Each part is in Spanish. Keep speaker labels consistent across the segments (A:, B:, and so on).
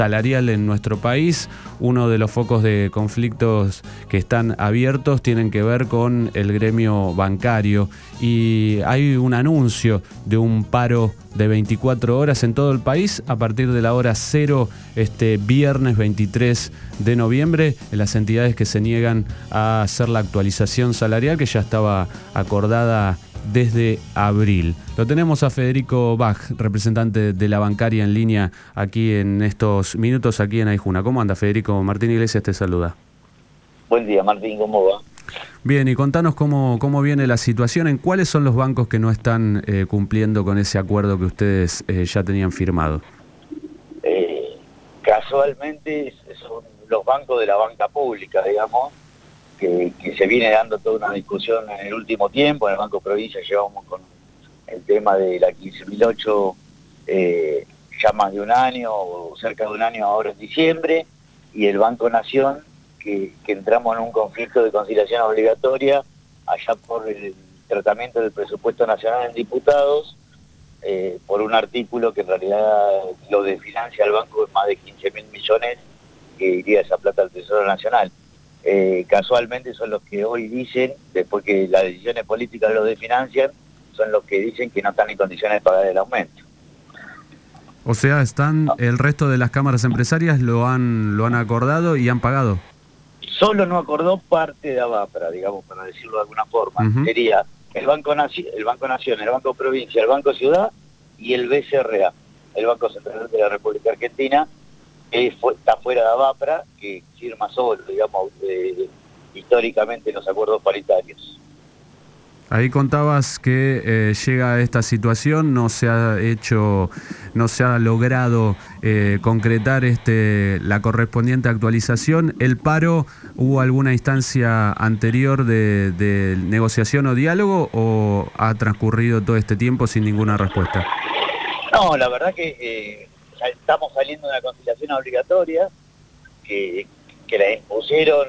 A: salarial en nuestro país. Uno de los focos de conflictos que están abiertos tienen que ver con el gremio bancario y hay un anuncio de un paro de 24 horas en todo el país a partir de la hora 0 este viernes 23 de noviembre en las entidades que se niegan a hacer la actualización salarial que ya estaba acordada desde abril. Lo tenemos a Federico Bach, representante de la bancaria en línea aquí en estos minutos aquí en Aijuna. ¿Cómo anda, Federico? Martín Iglesias te saluda.
B: Buen día, Martín, ¿cómo va?
A: Bien, y contanos cómo viene la situación, en cuáles son los bancos que no están cumpliendo con ese acuerdo que ustedes ya tenían firmado.
B: Casualmente son los bancos de la banca pública, digamos, que se viene dando toda una discusión en el último tiempo. En el Banco Provincia llevamos con el tema de la 15.008 ya más de un año, o cerca de un año ahora en diciembre, y el Banco Nación, que entramos en un conflicto de conciliación obligatoria allá por el tratamiento del presupuesto nacional en diputados, por un artículo que en realidad lo desfinancia al banco en más de 15.000 millones que iría esa plata al Tesoro Nacional. Casualmente son los que hoy dicen, después que las decisiones políticas lo desfinancian, son los que dicen que no están en condiciones de pagar el aumento.
A: O sea, el resto de las cámaras empresarias lo han acordado y han pagado.
B: Solo no acordó parte de ABAPRA, digamos, para decirlo de alguna forma. Sería el Banco Nación, el Banco Provincia, el Banco Ciudad y el BCRA, el Banco Central de la República Argentina, que está fuera de ABAPRA, que firma solo, digamos, históricamente los acuerdos paritarios.
A: Ahí contabas que llega a esta situación, no se ha logrado concretar la correspondiente actualización. ¿El paro, hubo alguna instancia anterior de negociación o diálogo o ha transcurrido todo este tiempo sin ninguna respuesta?
B: No, la verdad que estamos saliendo de una conciliación obligatoria que la impusieron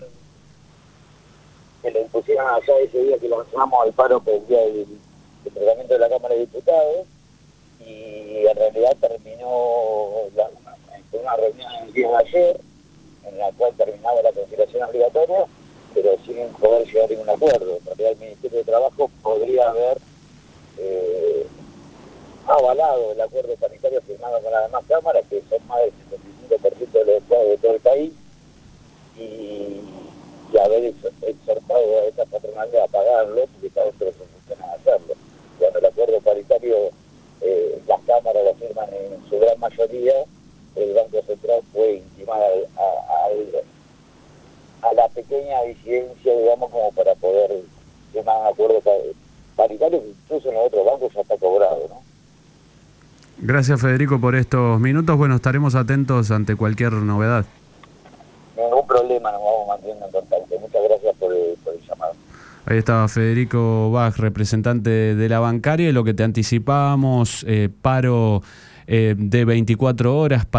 B: allá ese día que lanzamos al paro por el día del tratamiento de la Cámara de Diputados, y en realidad terminó con una reunión el día de ayer en la cual terminaba la conciliación obligatoria, pero sin poder llegar a ningún acuerdo. En realidad el Ministerio de Trabajo podría haber avalado el acuerdo sanitario firmado con las demás cámaras, que son más del 75% de los estados de todo el país, y haber exhortado a esta patronalidad a pagarlo, porque cada vez se funciona a hacerlo. Cuando el acuerdo paritario, las cámaras lo firman en su gran mayoría, el Banco Central puede intimar a la pequeña disidencia, digamos, como para poder firmar un acuerdo paritario, que incluso en los otros bancos ya está cobrado, ¿no?
A: Gracias, Federico, por estos minutos. Bueno, estaremos atentos ante cualquier novedad.
B: Ningún problema, nos vamos manteniendo en contacto. Muchas gracias por el llamado.
A: Ahí estaba Federico Bach, representante de la bancaria, y lo que te anticipábamos, paro de 24 horas.